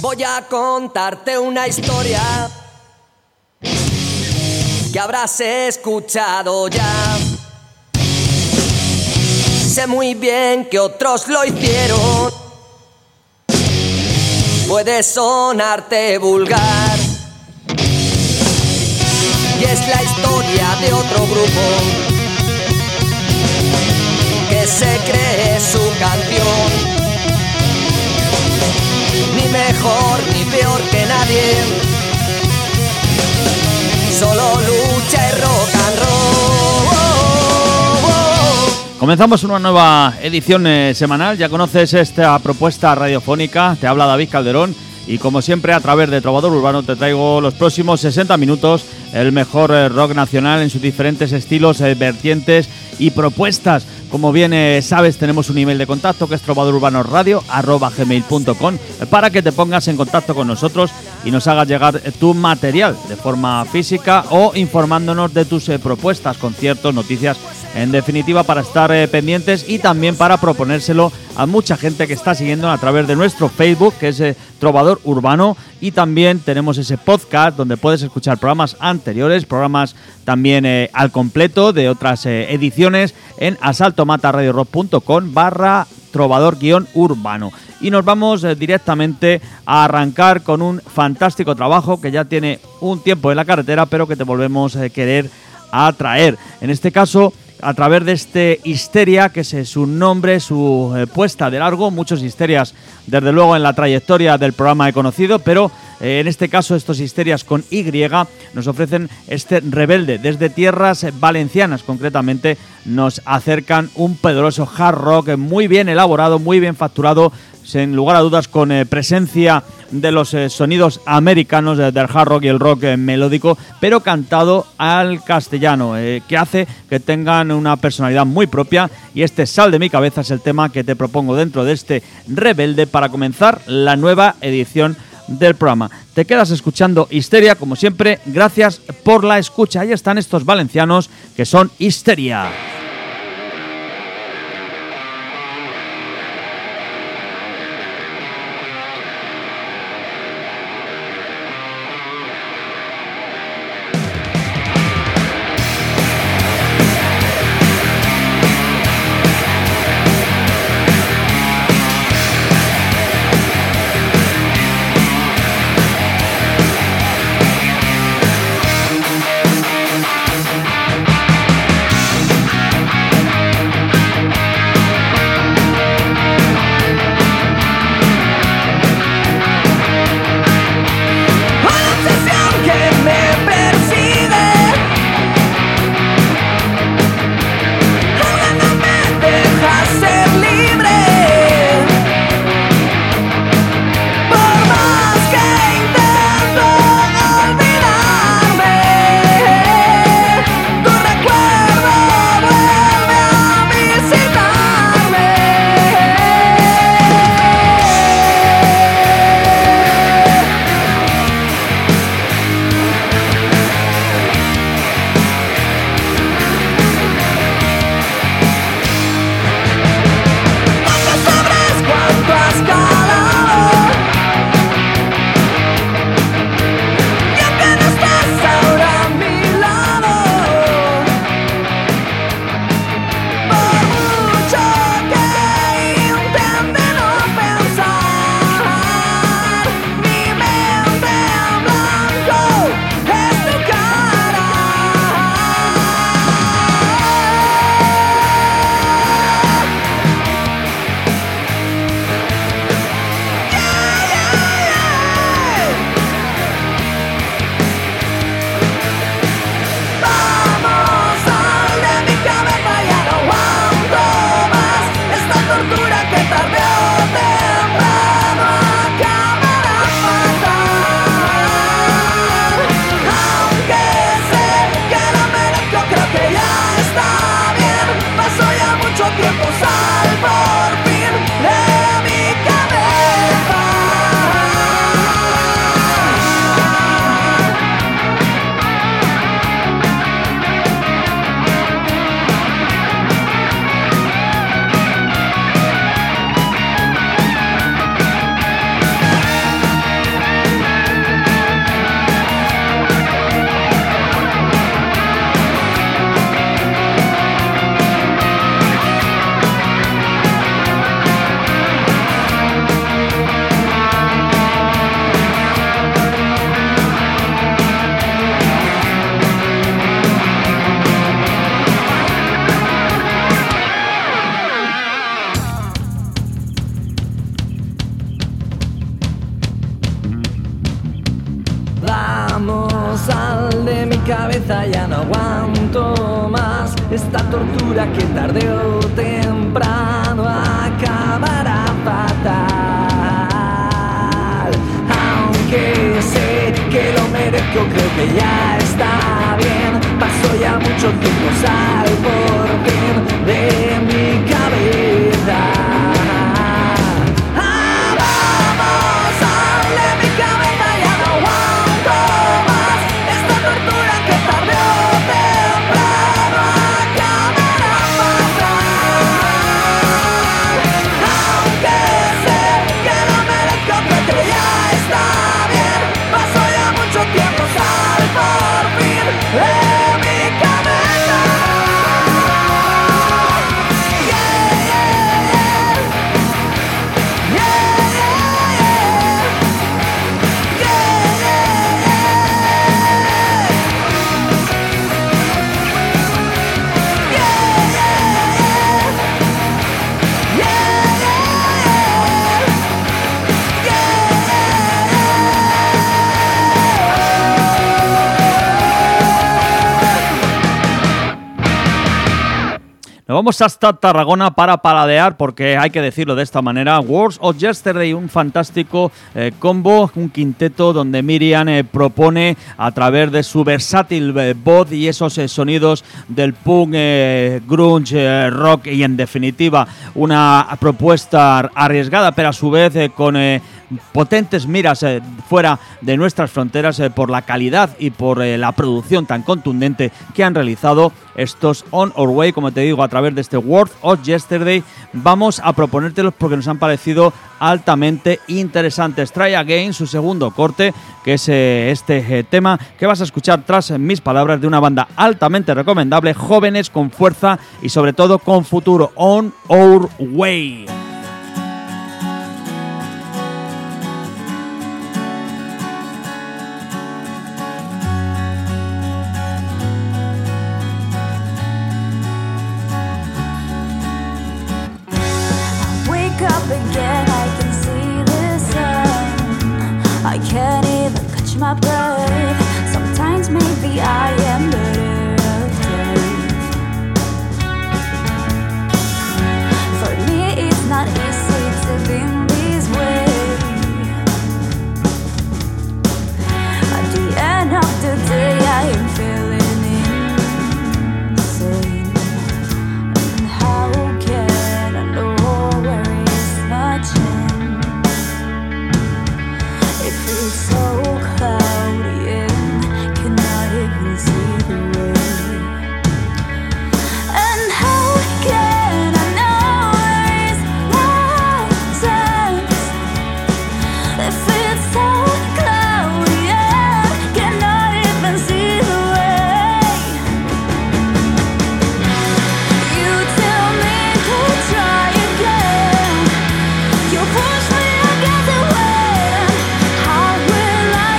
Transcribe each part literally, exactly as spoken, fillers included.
Voy a contarte una historia que habrás escuchado ya. Sé muy bien que otros lo hicieron. Puede sonarte vulgar y es la historia de otro grupo que se cree su canción. Ni mejor ni peor que nadie, solo lucha y rock and roll. Comenzamos una nueva edición eh, semanal. Ya conoces esta propuesta radiofónica. Te habla David Calderón y como siempre a través de Trovador Urbano te traigo los próximos sesenta minutos el mejor eh, rock nacional en sus diferentes estilos, eh, vertientes y propuestas. Como bien eh, sabes, tenemos un email de contacto que es trovadorurbanosradio arroba gmail punto com para que te pongas en contacto con nosotros y nos hagas llegar tu material de forma física o informándonos de tus eh, propuestas, conciertos, noticias, en definitiva para estar eh, pendientes y también para proponérselo a mucha gente que está siguiendo a través de nuestro Facebook, que es eh, Trovador Urbano, y también tenemos ese podcast donde puedes escuchar programas anteriores, programas también eh, al completo de otras eh, ediciones en asaltomataradiorock punto com barra trovador guión urbano. Y nos vamos eh, directamente a arrancar con un fantástico trabajo que ya tiene un tiempo en la carretera, pero que te volvemos a eh, querer a traer. En este caso, a través de este Histeria, que es su nombre, su eh, puesta de largo. Muchos Histerias, desde luego, en la trayectoria del programa he conocido, pero eh, en este caso estos Histerias con Y nos ofrecen este Rebelde. Desde tierras valencianas, concretamente, nos acercan un poderoso hard rock muy bien elaborado, muy bien facturado, sin lugar a dudas con eh, presencia de los eh, sonidos americanos eh, del hard rock y el rock eh, melódico, pero cantado al castellano, eh, que hace que tengan una personalidad muy propia. Y este Sal de mi cabeza es el tema que te propongo dentro de este Rebelde para comenzar la nueva edición del programa. Te quedas escuchando Histeria, como siempre. Gracias por la escucha. Ahí están estos valencianos que son Histeria. We'll be right back. cabeza, ya no aguanto más esta tortura que tarde o temprano acabará fatal. Aunque sé que lo merezco, creo que ya está bien. Pasó ya mucho tiempo, sal por fin de mi cabeza. Ah, vamos, sal de mi cabeza, ya no aguanto más esta tortura que tarde o temprano acabará fatal. Aunque sé que lo merezco, creo que ya está bien. Pasó ya mucho tiempo, sal por fin de mi cabeza. Yeah, yeah, yeah. Yeah, yeah, yeah. Yeah, yeah, yeah. Yeah, yeah, yeah. Yeah, Nos vamos hasta Tarragona para paladear, porque hay que decirlo de esta manera. Words of Yesterday, un fantástico eh, combo, un quinteto donde Miriam eh, propone a través de su versátil eh, voz y esos eh, sonidos del punk, eh, grunge, eh, rock y en definitiva una propuesta arriesgada, pero a su vez eh, con eh, potentes miras eh, fuera de nuestras fronteras eh, por la calidad y por eh, la producción tan contundente que han realizado estos On Our Way, como te digo, a través de este Words of Yesterday. Vamos a proponértelos porque nos han parecido altamente interesantes. Try Again, su segundo corte, que es eh, este eh, tema que vas a escuchar tras mis palabras, de una banda altamente recomendable, jóvenes con fuerza y sobre todo con futuro. On Our Way. My breath. Sometimes maybe I am better off dead. For me it's not easy to be this way. At the end of the day I am feeling insane. And how can I know where is my chance? It feels so cloudy and cannot even see the way. And how can I know where is my sense? It feels so cloudy and cannot even see the way. You tell me to try again. You push me against the wind. How will I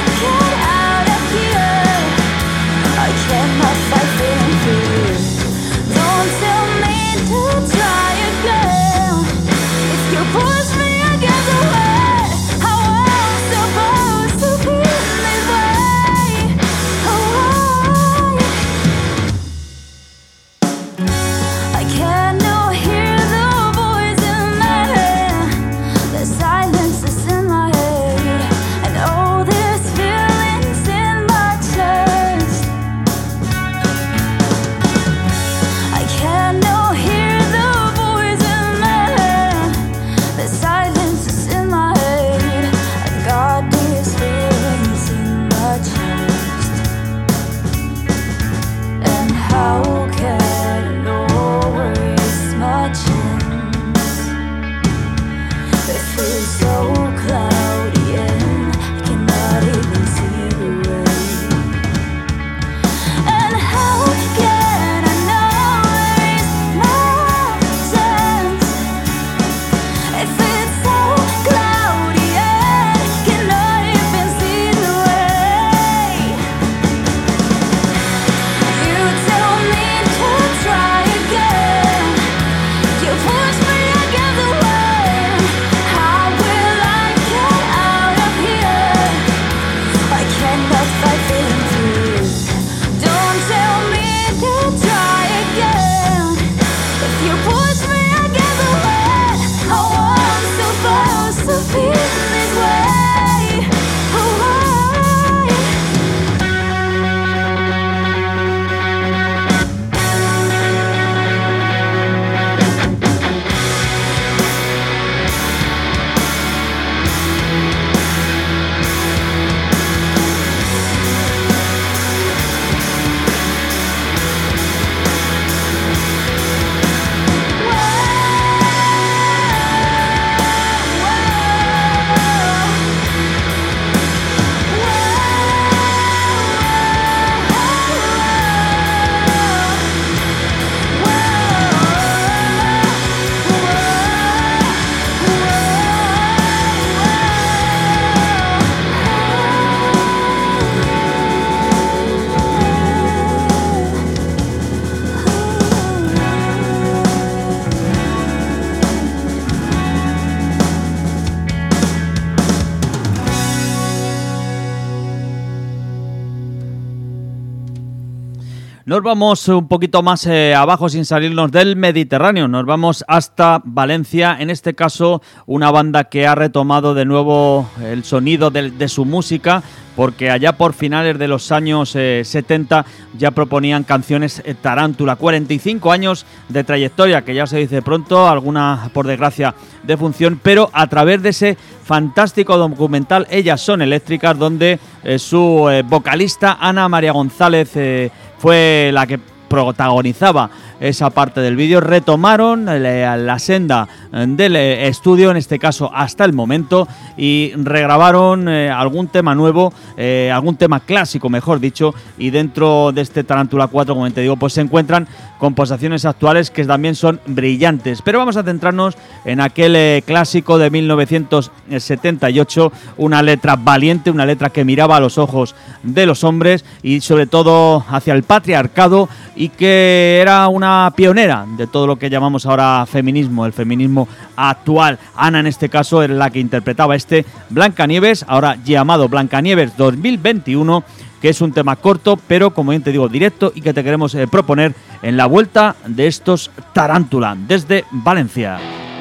Nos vamos un poquito más eh, abajo sin salirnos del Mediterráneo, nos vamos hasta Valencia, en este caso una banda que ha retomado de nuevo el sonido de, de su música, porque allá por finales de los años eh, setenta ya proponían canciones eh, Tarántula, cuarenta y cinco años de trayectoria, que ya se dice pronto, alguna por desgracia de función, pero a través de ese fantástico documental Ellas son eléctricas, donde eh, su eh, vocalista Ana María González eh, fue la que protagonizaba esa parte del vídeo, retomaron la, la senda del estudio, en este caso hasta el momento, y regrabaron eh, algún tema nuevo, eh, algún tema clásico, mejor dicho, y dentro de este Tarántula cuatro, como te digo, pues se encuentran composiciones actuales que también son brillantes. Pero vamos a centrarnos en aquel eh, clásico de mil novecientos setenta y ocho, una letra valiente, una letra que miraba a los ojos de los hombres y sobre todo hacia el patriarcado, y que era una pionera de todo lo que llamamos ahora feminismo, el feminismo actual. Ana, en este caso, era la que interpretaba este Blancanieves, ahora llamado Blancanieves dos mil veintiuno, que es un tema corto, pero como bien te digo, directo, y que te queremos eh, proponer en la vuelta de estos Tarántula desde Valencia.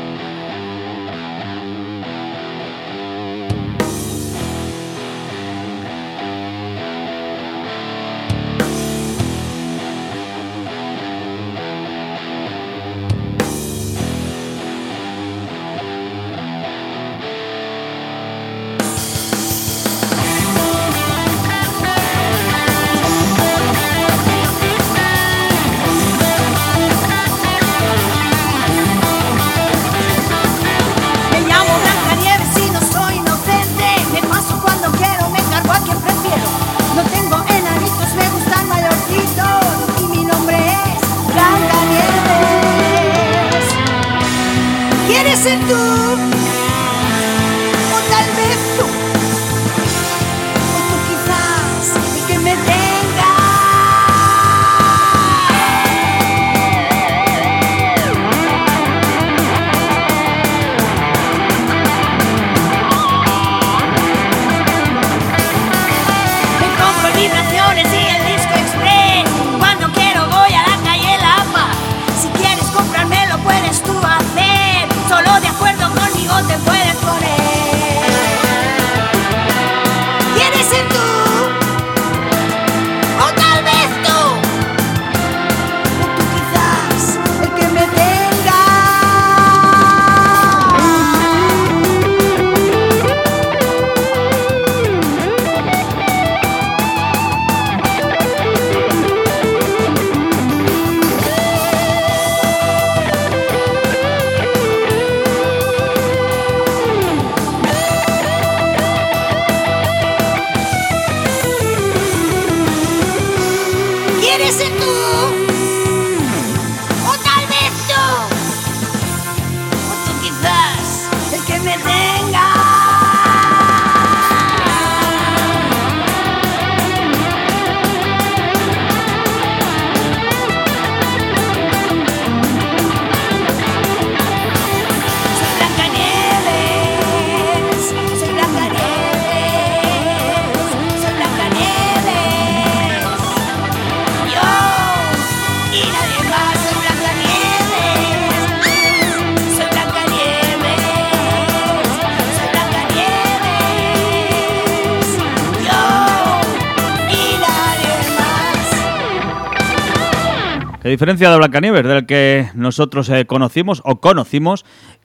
A diferencia de Blancanieves, del que nosotros eh, conocimos o conocimos,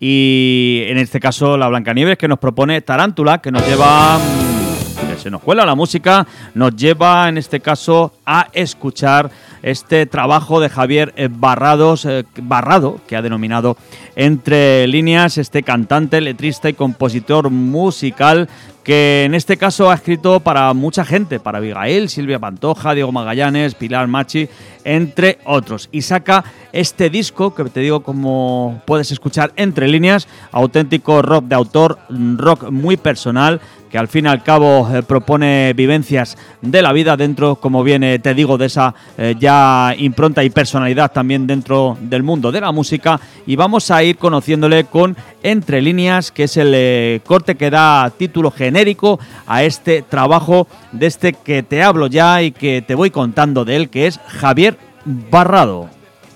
y en este caso la Blancanieves que nos propone Tarántula, que nos lleva, que se nos cuela la música, nos lleva en este caso a escuchar este trabajo de Javier Barrados, eh, Barrado, que ha denominado Entre Líneas, este cantante, letrista y compositor musical, que en este caso ha escrito para mucha gente, para Abigail, Silvia Pantoja, Diego Magallanes, Pilar Machi, entre otros. Y saca este disco, que te digo, como puedes escuchar, Entre Líneas, auténtico rock de autor, rock muy personal, que que al fin y al cabo eh, propone vivencias de la vida dentro, como bien eh, te digo, de esa eh, ya impronta y personalidad también dentro del mundo de la música. Y vamos a ir conociéndole con Entre Líneas, que es el eh, corte que da título genérico a este trabajo de este que te hablo ya y que te voy contando de él, que es Javier Barrado.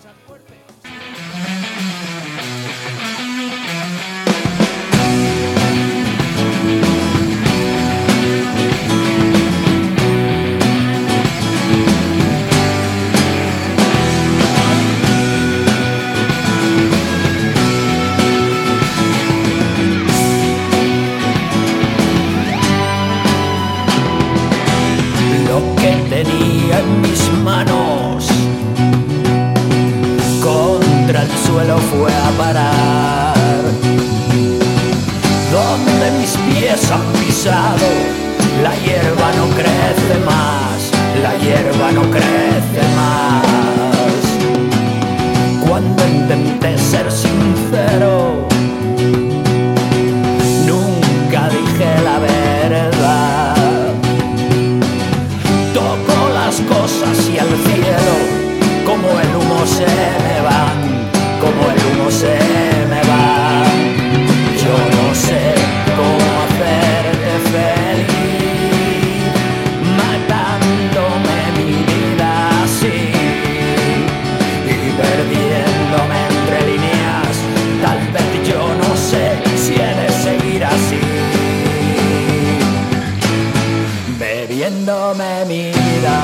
Fue a parar donde mis pies han pisado. La hierba no crece más, la hierba no crece más. Cuando intenté ser sincero, nunca dije la verdad. Toco las cosas y al cielo, como el humo se me van. Como el humo se me va, yo no sé cómo hacerte feliz, matándome mi vida así y perdiéndome entre líneas. Tal vez yo no sé si he de seguir así, bebiéndome mi vida.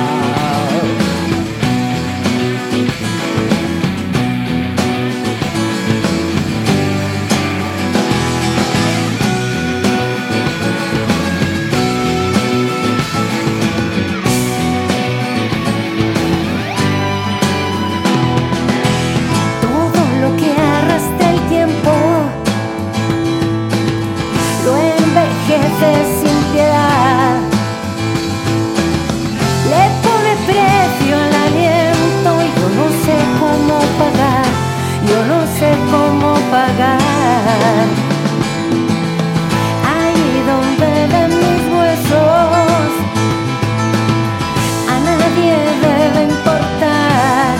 Sin piedad, le pone precio al aliento y yo no sé cómo pagar, yo no sé cómo pagar. Ahí donde ven mis huesos, a nadie debe importar,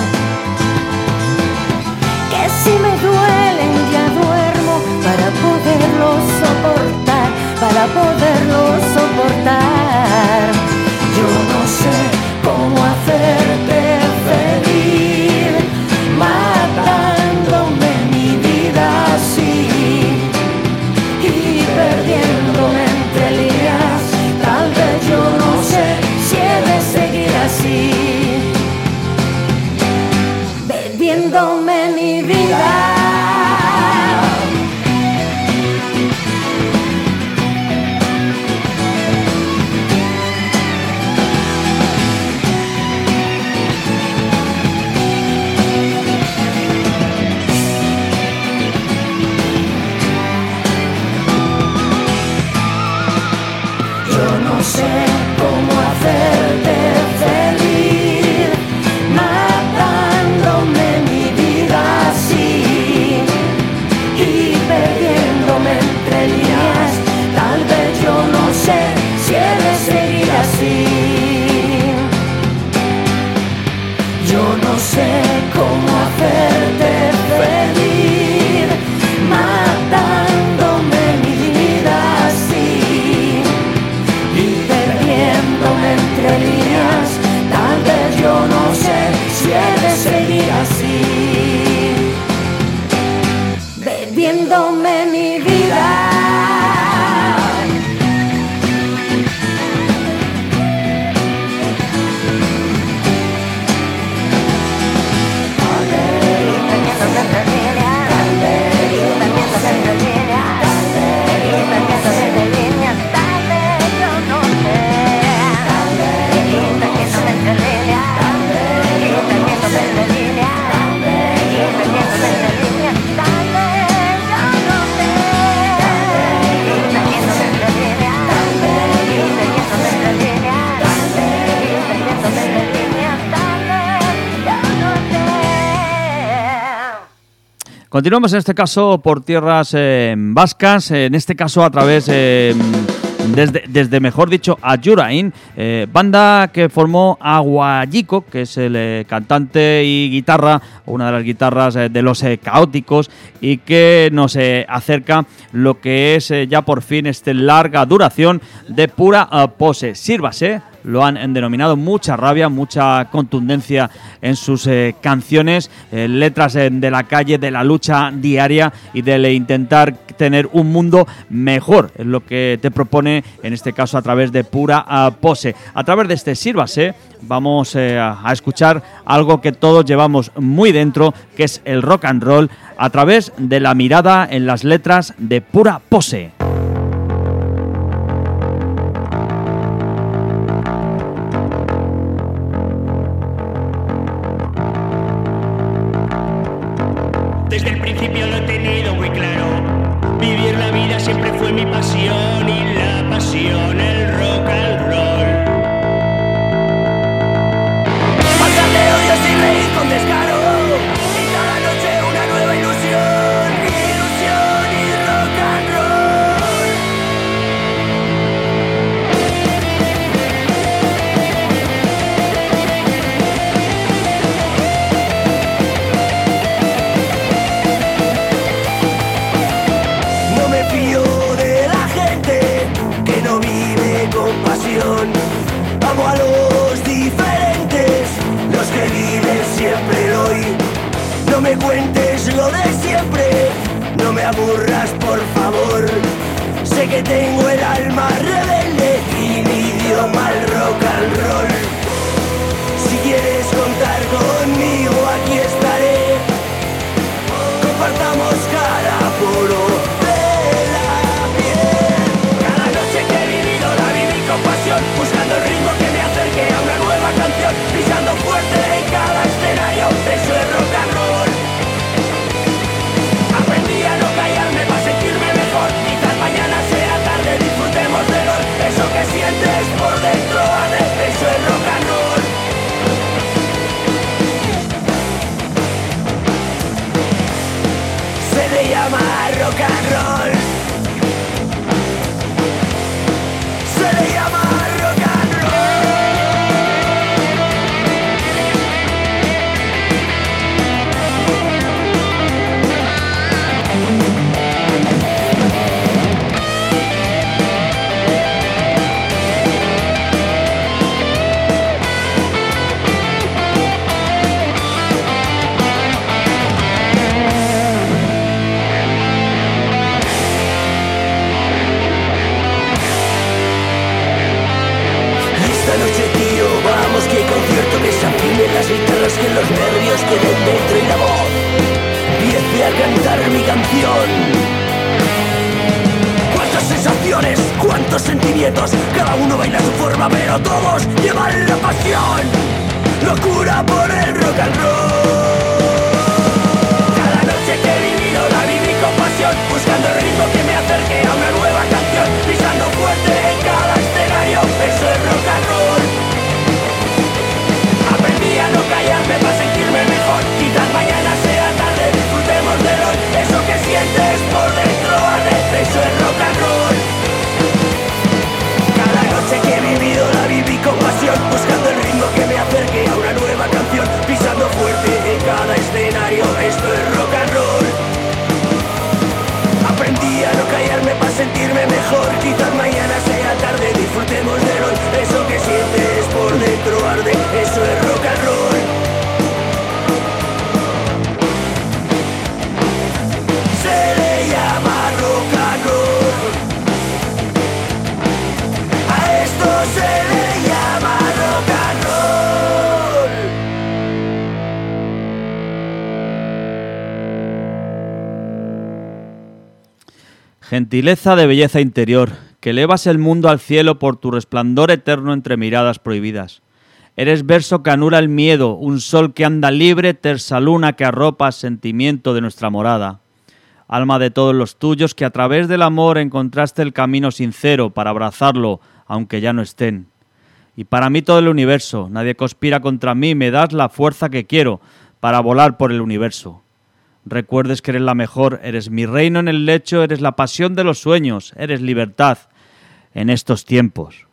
que si me duelen ya duermo para poderlo soportar, para poderlo soportar. Yo no sé cómo hacerte feliz, matándome mi vida así y perdiéndome entre líneas. Tal vez yo no sé si he de seguir así, bebiéndome mi vida. No sé cómo hacerte feliz, matándome mi vida así y perdiéndome entre líneas. Tal vez yo no sé si he de seguir así. Yo no sé cómo hacerte feliz, matándome mi vida así y perdiéndome entre líneas. Tal vez yo no sé si he de seguir así, bebiéndome mi vida. Continuamos en este caso por tierras eh, vascas, en este caso a través eh, desde, desde mejor dicho, Ayurain, eh, banda que formó Aguayico, que es el eh, cantante y guitarra, una de las guitarras eh, de Los eh, Caóticos, y que nos eh, acerca lo que es eh, ya por fin este larga duración de Pura uh, Pose. Sírvase. Lo han denominado mucha rabia, mucha contundencia en sus eh, canciones, eh, letras eh, de la calle, de la lucha diaria y de intentar tener un mundo mejor, es lo que te propone en este caso a través de Pura uh, Pose. A través de este Sírvase vamos eh, a escuchar algo que todos llevamos muy dentro, que es el rock and roll, a través de la mirada en las letras de Pura Pose. Desde el principio lo he tenido muy claro. Vivir la vida siempre fue mi pasión y la pasión, el rock and roll. Pásate odios y reír con descaro. Y cada noche una nueva ilusión, ilusión y rock and roll. No me fío de la gente que no vive con pasión. Amo a los diferentes, los que viven siempre el hoy. No me cuentes lo de siempre, no me aburras por favor. Sé que tengo el alma rebelde y mi idioma el rock and roll. Si quieres contar conmigo aquí estaré. Compartamos cada poro de la piel. Cada noche que he vivido la viví con pasión, buscando el ritmo que me acerque a una nueva canción, pisando fuerte en cada escenario, eso es rock and roll. Aprendí a no callarme para sentirme mejor, quizás mañana sea tarde, disfrutemos de hoy. Eso que sientes por dentro arde, eso es rock and roll. Se le llama rock and roll. Se le llama rock and roll. Esta noche, tío, vamos que hay concierto, que se afinen las guitarras, que los nervios queden dentro y la voz empiece a cantar mi canción. Cuántas sensaciones, cuántos sentimientos, cada uno baila a su forma, pero todos llevan la pasión. Locura por el rock and roll. Cada noche que he vivido la viví con pasión, buscando el ritmo que me acerque a una nueva canción, pisando fuerte en cada escenario, eso es rock and roll. Aprendí a no callarme para sentirme mejor, quizás mañana sea tarde, disfrutemos de hoy. Eso que sientes por dentro arde, eso es rock and roll. Cada noche que he vivido la viví con pasión, buscando el ritmo que me acerque a una nueva canción, pisando fuerte en cada escenario, esto es rock and roll. Aprendí a no callarme para sentirme mejor, quizás mañana sea tarde, disfrutemos de hoy. Eso que sientes por dentro arde, eso es rock and roll. Se le llama rock and roll. A esto se le llama rock and roll. Gentileza de belleza interior, que elevas el mundo al cielo por tu resplandor eterno entre miradas prohibidas. Eres verso que anula el miedo, un sol que anda libre, tersa luna que arropa sentimiento de nuestra morada. Alma de todos los tuyos que a través del amor encontraste el camino sincero para abrazarlo, aunque ya no estén. Y para mí todo el universo, nadie conspira contra mí, me das la fuerza que quiero para volar por el universo. Recuerdes que eres la mejor, eres mi reino en el lecho, eres la pasión de los sueños, eres libertad. en estos tiempos.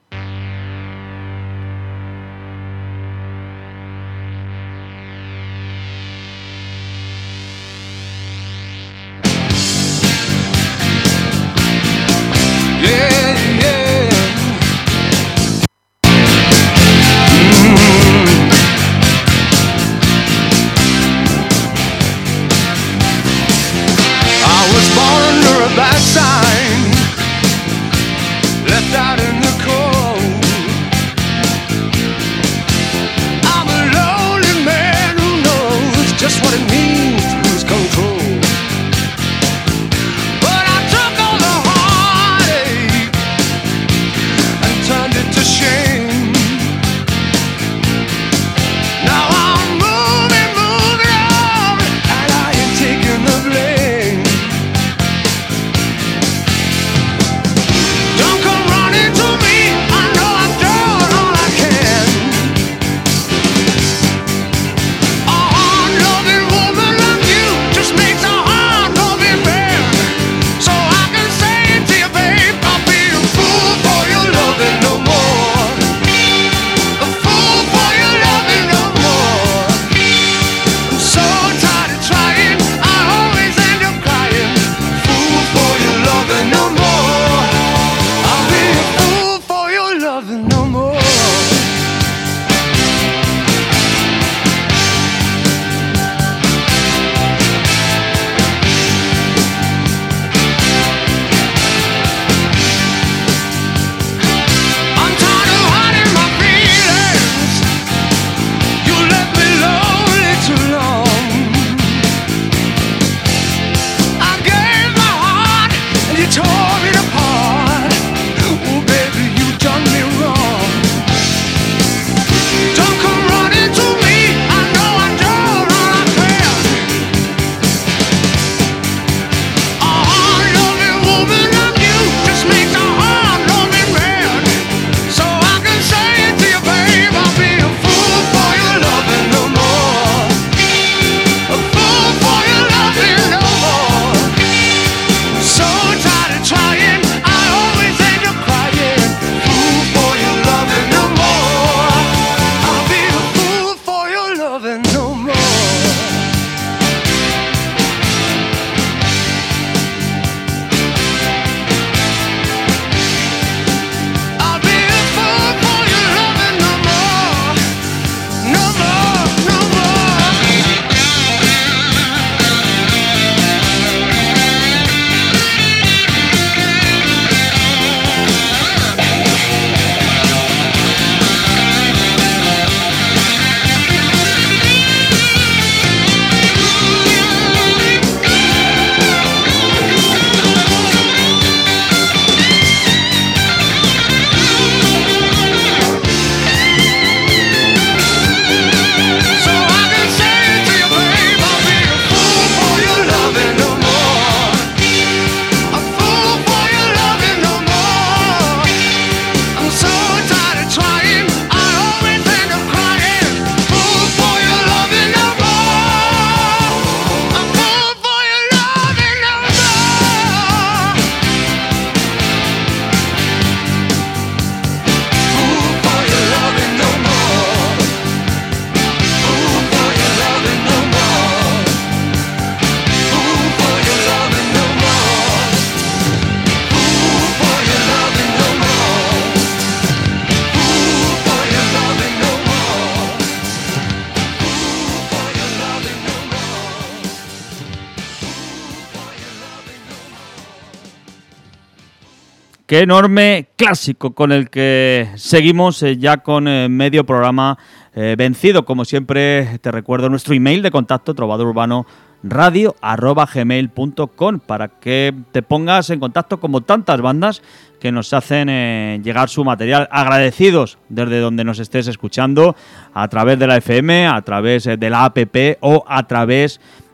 Qué enorme clásico con el que seguimos eh, ya con eh, medio programa eh, vencido. Como siempre, te recuerdo nuestro email de contacto, trovadorurbanoradio arroba gmail punto com, para que te pongas en contacto como tantas bandas que nos hacen eh, llegar su material. Agradecidos desde donde nos estés escuchando, a través de la F M, a través de la app o a través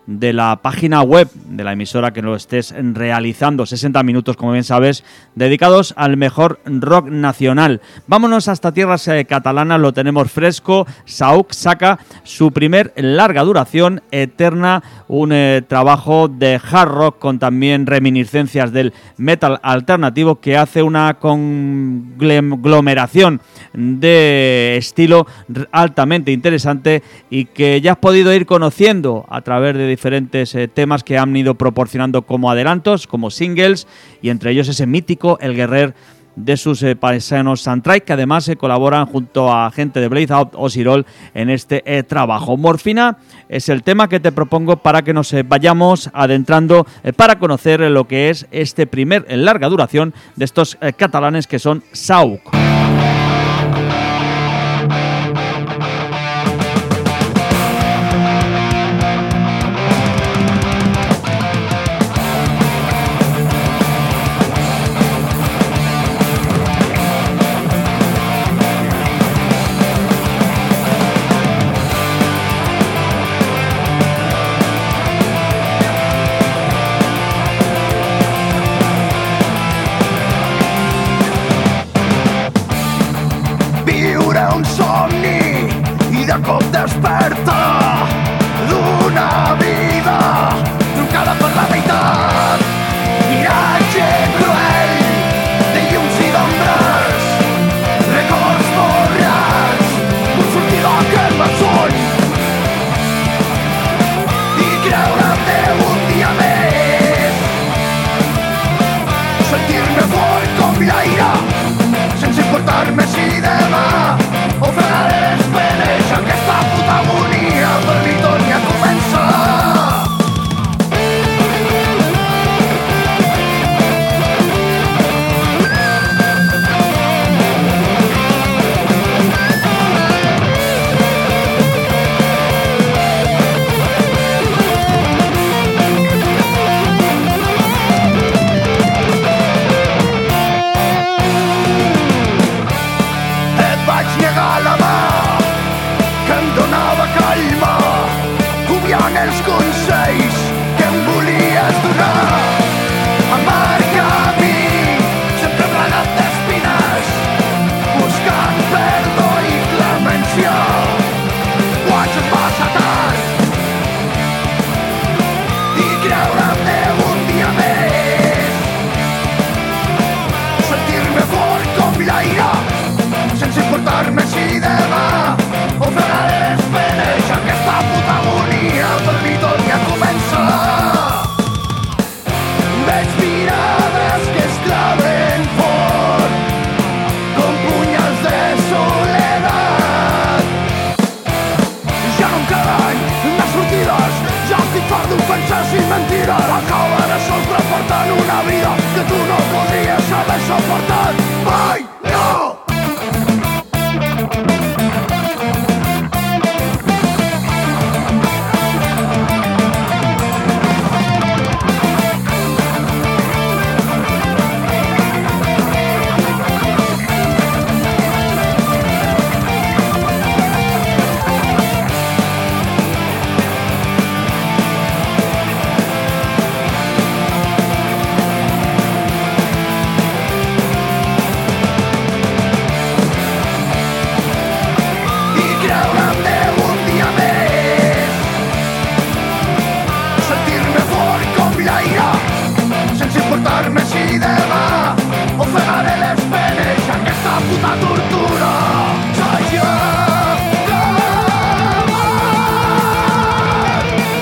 de la página web de la emisora que lo estés realizando. sesenta minutos, como bien sabes, dedicados al mejor rock nacional. Vámonos hasta tierras eh, catalanas, lo tenemos fresco. Sauk saca su primer larga duración, Eterna, un eh, trabajo de hard rock con también reminiscencias del metal alternativo que hace una conglomeración de estilo altamente interesante y que ya has podido ir conociendo a través de diferentes eh, temas que han ido proporcionando como adelantos, como singles, y entre ellos ese mítico El Guerrer de sus eh, paisanos Suntrike, que además se eh, colaboran junto a gente de Blaze Out o Sirol en este eh, trabajo. Morfina es el tema que te propongo para que nos eh, vayamos adentrando eh, para conocer eh, lo que es este primer en larga duración de estos eh, catalanes que son Sauk. un somni i de cop desperta d'una vida truncada per la meitat. Miratge cruel de llums i d'ombres, records borrats d'un sortir d'aquest malson i creure en Déu un dia més, sentir-me fort com l'aire sense importar-me si demà ofegaré les penes. Aquesta puta agonia per mi torni a començar. Et vaig negar la mà que em donava calma, obviant els consells que em volies donar. Amarg camí, sempre plagat d'espines, buscant perdó i clemència. Quan se'ns passa tard i creure en Déu un dia més, sentir-me fort com l'aire sense importar-me si demà ofegaré les penes. Aquesta puta agonia per mi torni a començar. Veig mirades que es claven fort com punyals de soledat. Ja no em queden més sortides, ja estic fart d'ofenses i mentires. Acabaré sol però portant una vida que tu no podries haver suportat mai, no! Importar-me si demà ofegaré les penes. Aquesta puta tortura s'hagi acabat.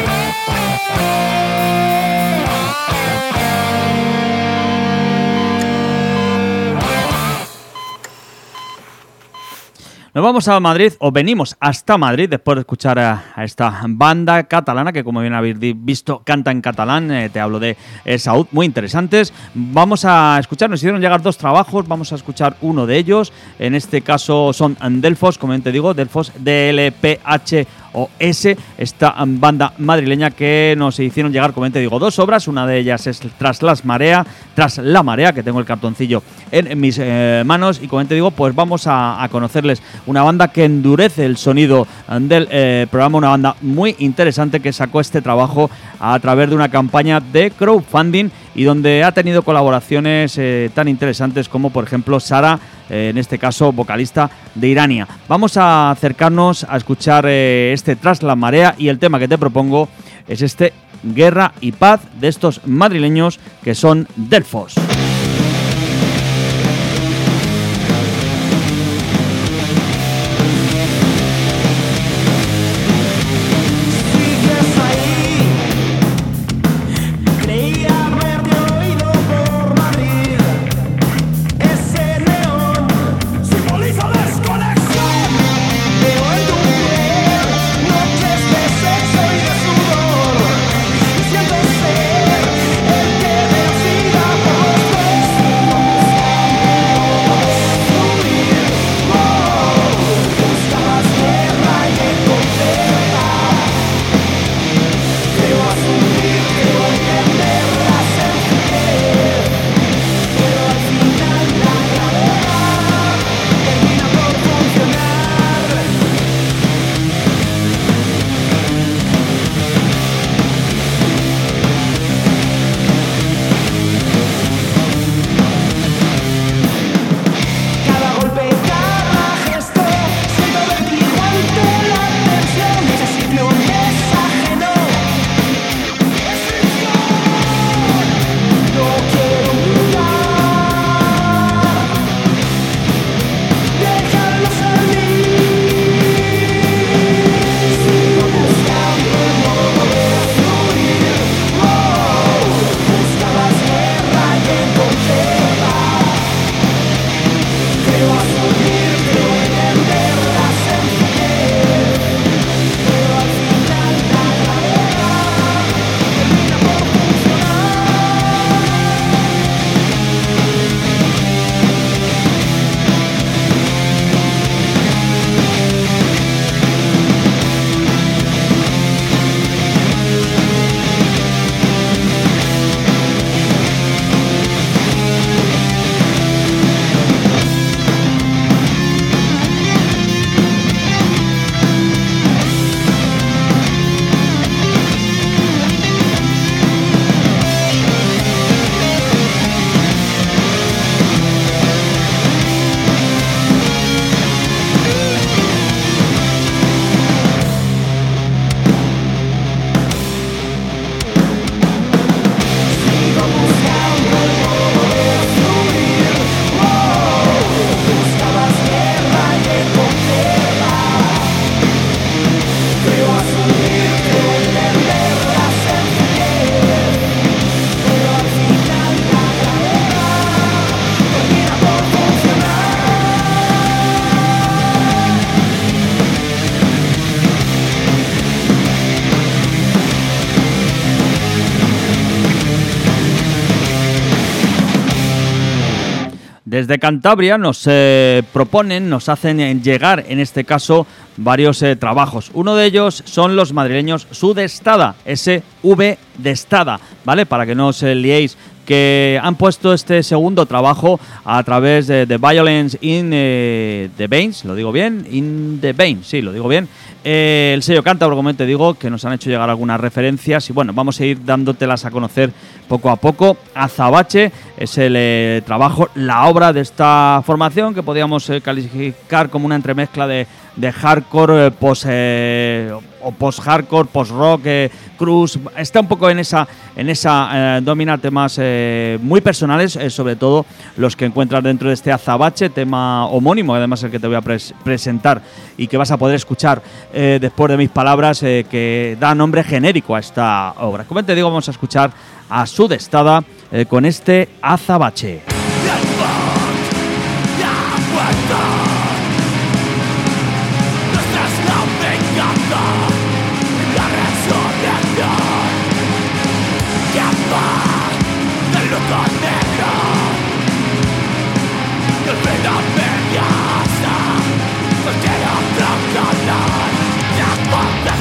Nos vamos a Madrid, o venimos hasta Madrid después de escuchar a, a esta banda catalana que, como bien habéis visto, canta en catalán. Eh, te hablo de eh, Sauk, muy interesantes. Vamos a escuchar, nos hicieron llegar dos trabajos, vamos a escuchar uno de ellos. En este caso son Delfos, como bien te digo, Delfos, D L P H o S, esta banda madrileña que nos hicieron llegar, como te digo, dos obras. Una de ellas es Tras las marea, Tras la marea, que tengo el cartoncillo en, en mis eh, manos, y como te digo, pues vamos a, a conocerles una banda que endurece el sonido del eh, programa, una banda muy interesante que sacó este trabajo a través de una campaña de crowdfunding y donde ha tenido colaboraciones eh, tan interesantes como, por ejemplo, Sara, eh, en este caso vocalista de Irania. Vamos a acercarnos a escuchar eh, este Tras la marea, y el tema que te propongo es este Guerra y Paz, de estos madrileños que son Delfos. Desde Cantabria nos eh, proponen, nos hacen llegar, en este caso, varios eh, trabajos. Uno de ellos son los madrileños Sudestada, S V Destada, ¿vale? Para que no os eh, liéis, que han puesto este segundo trabajo a través de The Violence in eh, the Veins, ¿lo digo bien? In the Veins, sí, lo digo bien. Eh, el sello cántabro, como te digo, que nos han hecho llegar algunas referencias y bueno, vamos a ir dándotelas a conocer poco a poco. Azabache es el eh, trabajo, la obra de esta formación que podríamos eh, calificar como una entremezcla de, de hardcore, eh, post, eh, o post-hardcore, post-rock, eh, cruz. Está un poco en esa, en esa eh, domina temas eh, muy personales, eh, sobre todo los que encuentras dentro de este Azabache, tema homónimo, además el que te voy a pres- presentar y que vas a poder escuchar eh, después de mis palabras, eh, que da nombre genérico a esta obra. Como te digo, vamos a escuchar a Sudestada eh, con este Azabache. Fuck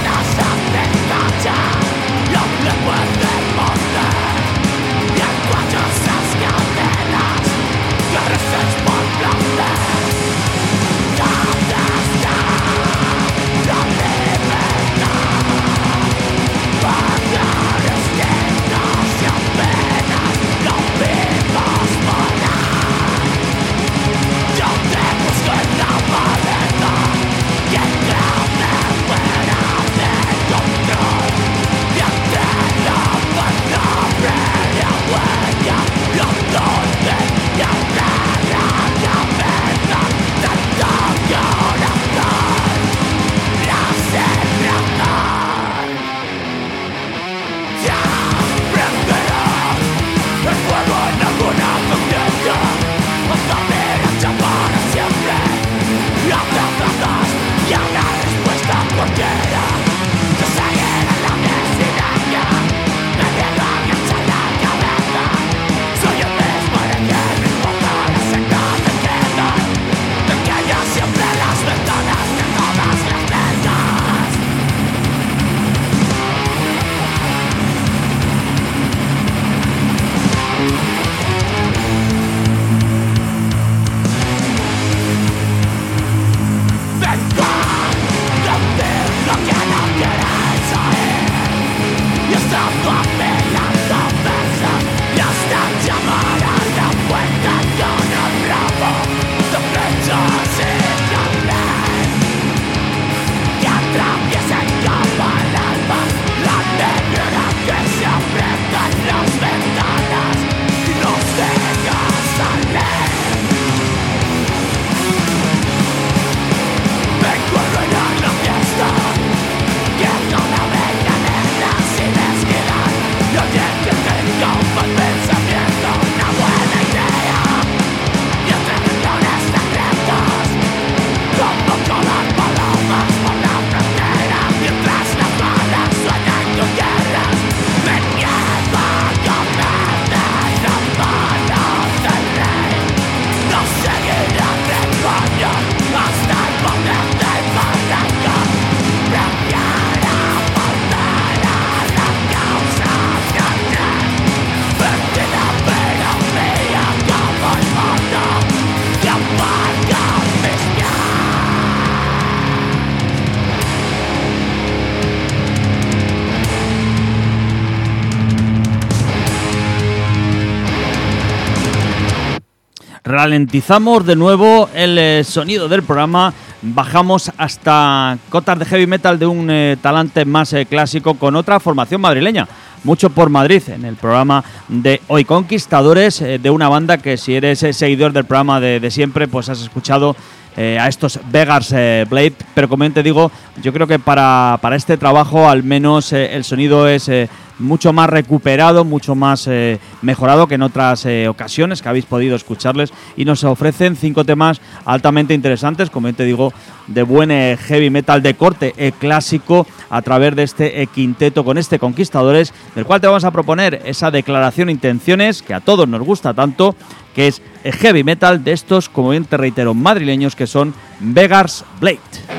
ralentizamos de nuevo el eh, sonido del programa, bajamos hasta cotas de heavy metal de un eh, talante más eh, clásico con otra formación madrileña. Mucho por Madrid en el programa de hoy. Conquistadores, eh, de una banda que si eres eh, seguidor del programa de, de siempre, pues has escuchado eh, a estos Beggars eh, Blade. Pero como te digo, yo creo que para, para este trabajo al menos eh, el sonido es eh, mucho más recuperado, mucho más eh, mejorado que en otras eh, ocasiones que habéis podido escucharles, y nos ofrecen cinco temas altamente interesantes, como te digo, de buen eh, heavy metal de corte eh, clásico a través de este eh, quinteto con este Conquistadores, del cual te vamos a proponer esa declaración de intenciones que a todos nos gusta tanto, que es eh, heavy metal de estos, como bien te reitero, madrileños, que son Beggars Blade.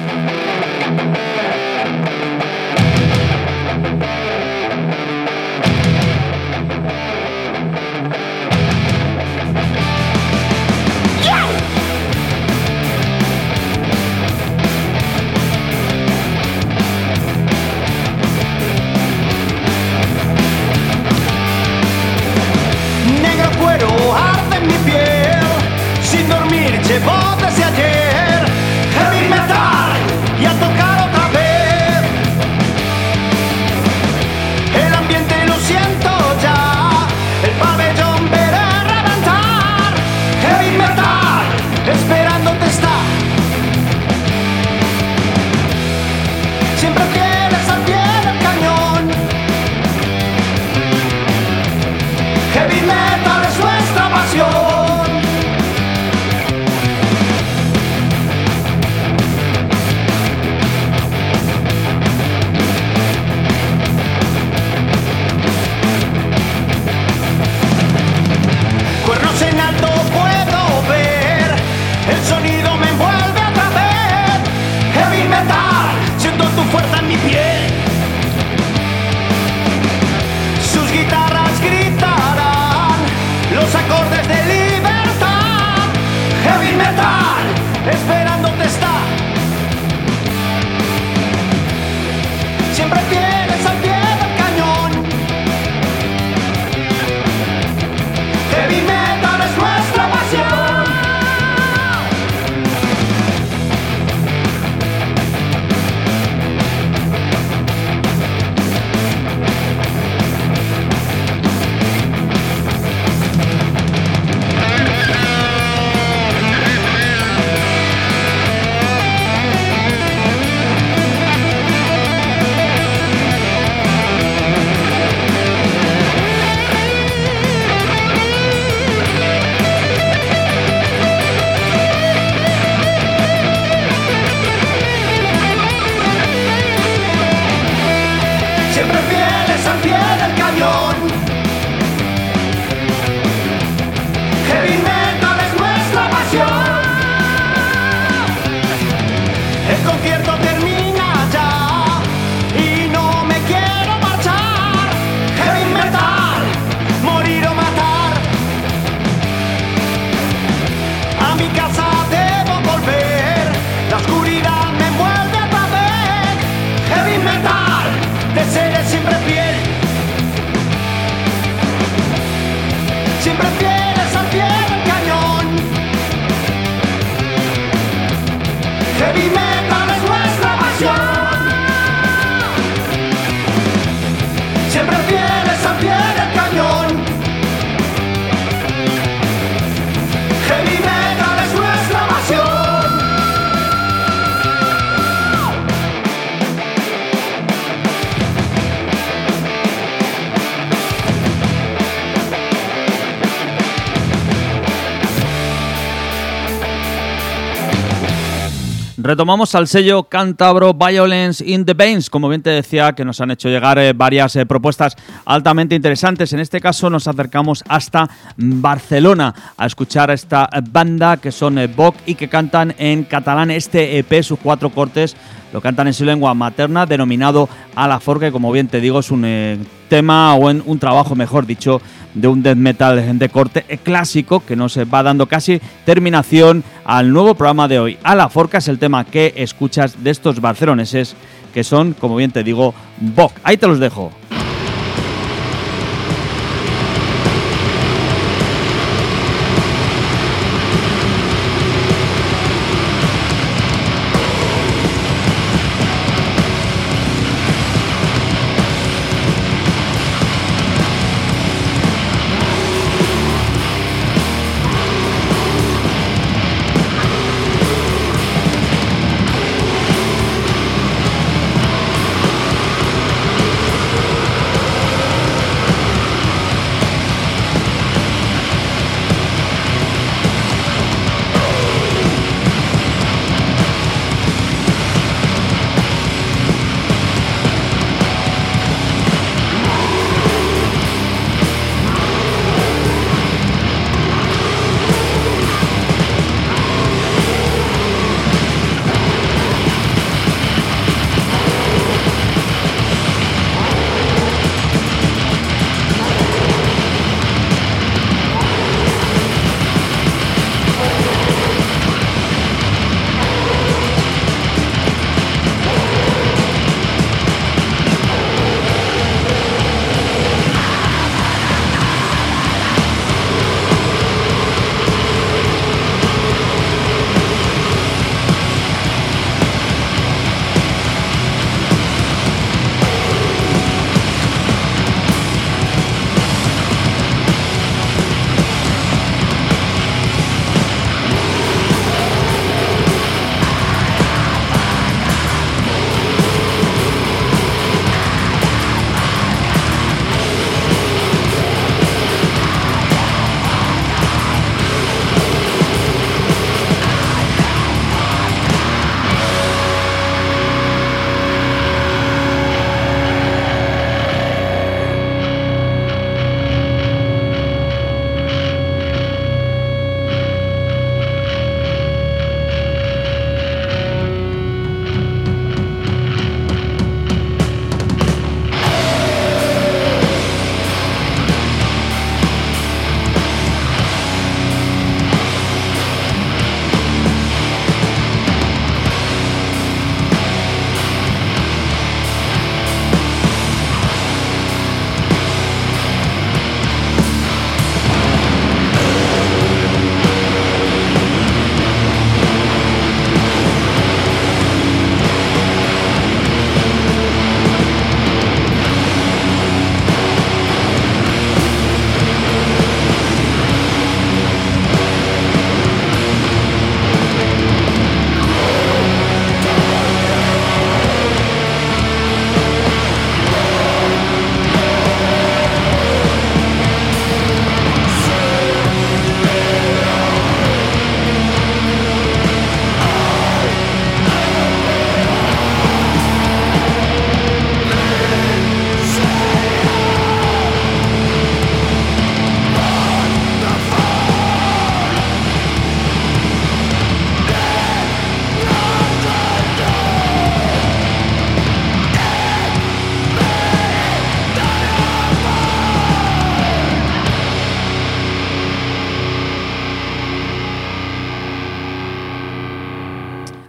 Llevo desde ayer heavy metal y a tocar otra vez. El ambiente lo siento ya, el pabellón veré reventar. Heavy metal esperándote está. Siempre tienes al pie del cañón. Heavy metal es nuestra pasión. Fuerza en mi piel. Sus guitarras gritarán los acordes de libertad. Heavy metal esperándote está. Siempre tienes al pie del cañón. Heavy metal es nuestra pasión. Retomamos al sello cántabro Violence in the Veins, como bien te decía, que nos han hecho llegar eh, varias eh, propuestas altamente interesantes. En este caso nos acercamos hasta Barcelona a escuchar a esta banda que son eh, Voc y que cantan en catalán este E P, sus cuatro cortes. Lo cantan en su lengua materna, denominado A la Forca, y como bien te digo, es un eh, tema o en un trabajo, mejor dicho, de un death metal de corte clásico que nos va dando casi terminación al nuevo programa de hoy. A la Forca es el tema que escuchas de estos barceloneses que son, como bien te digo, Voc. Ahí te los dejo.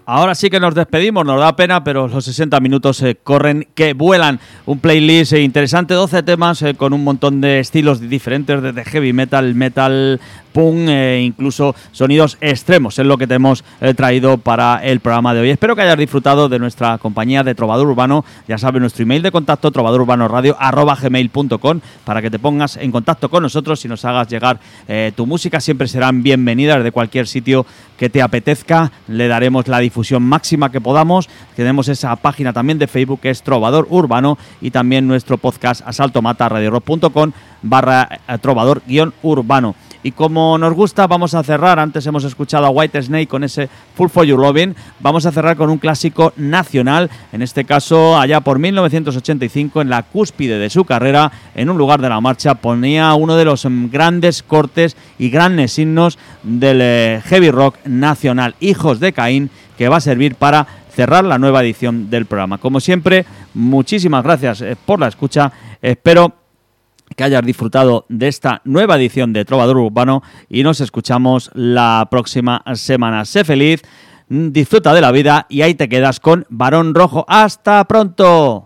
Ahora sí que nos despedimos, nos da pena, pero los sesenta minutos eh, corren que vuelan. Un playlist eh, interesante, doce temas eh, con un montón de estilos diferentes, desde heavy metal, metal, punk, e incluso sonidos extremos, es lo que te hemos eh, traído para el programa de hoy. Espero que hayas disfrutado de nuestra compañía de Trovador Urbano. Ya sabes, nuestro email de contacto, trovadorurbanoradio arroba gmail punto com, para que te pongas en contacto con nosotros y nos hagas llegar eh, tu música. Siempre serán bienvenidas de cualquier sitio que te apetezca. Le daremos la difusión máxima que podamos. Tenemos esa página también de Facebook que es Trovador Urbano, y también nuestro podcast asaltomata radio rock punto com barra trovador guión urbano. Y como nos gusta, vamos a cerrar. Antes hemos escuchado a White Snake con ese Full for Your Loving. Vamos a cerrar con un clásico nacional, en este caso allá por mil novecientos ochenta y cinco, en la cúspide de su carrera, en un lugar de la marcha, ponía uno de los grandes cortes y grandes himnos del eh, heavy rock nacional, Hijos de Caín, que va a servir para cerrar la nueva edición del programa. Como siempre, muchísimas gracias eh, por la escucha. Espero que hayas disfrutado de esta nueva edición de Trovador Urbano y nos escuchamos la próxima semana. Sé feliz, disfruta de la vida y ahí te quedas con Barón Rojo. ¡Hasta pronto!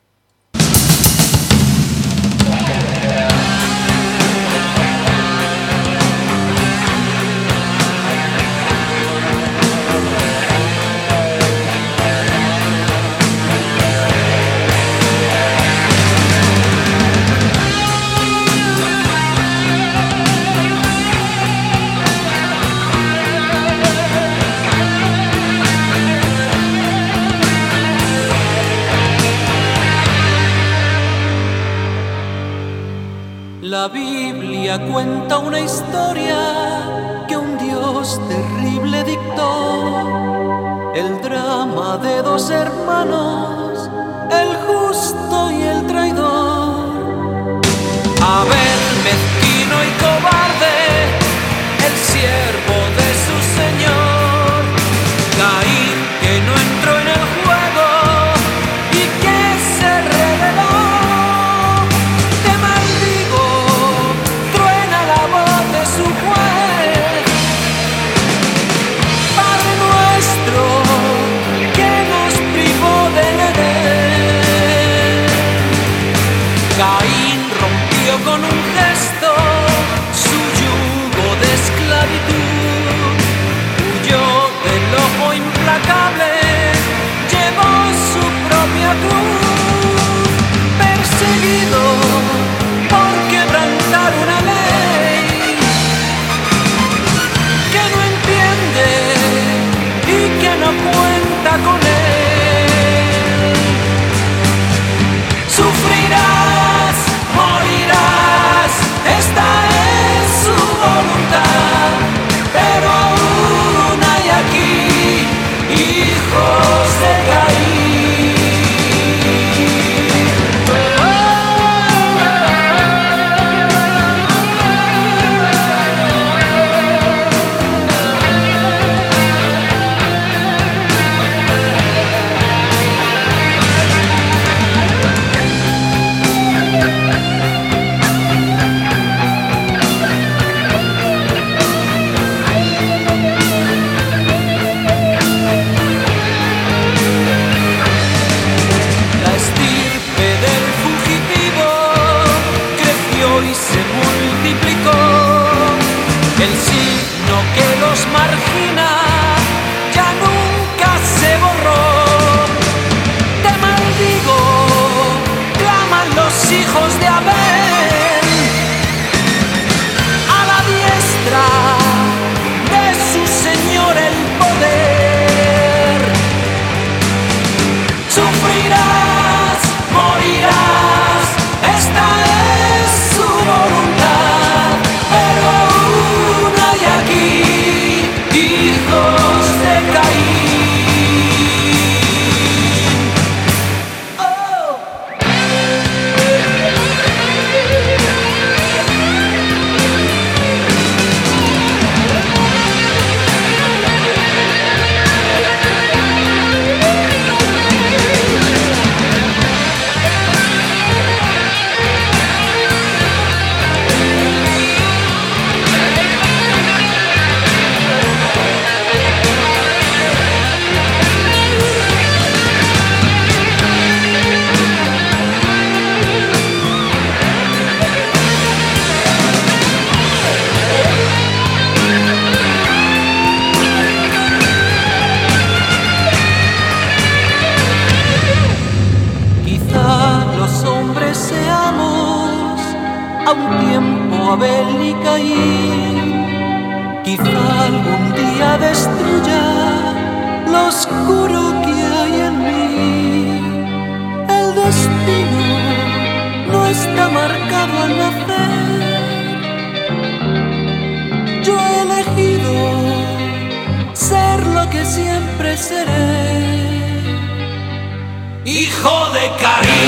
La Biblia cuenta una historia que un Dios terrible dictó. El drama de dos hermanos, el justo y el traidor. Abel, mezquino y cobarde, el siervo de su Señor. Caín, que no entró en el juego y que se rebeló. Caín rompió con un gesto su yugo de esclavitud. Abel ni Caín. Quizá algún día destruya lo oscuro que hay en mí. El destino no está marcado al nacer. Yo he elegido ser lo que siempre seré. Hijo de Caín.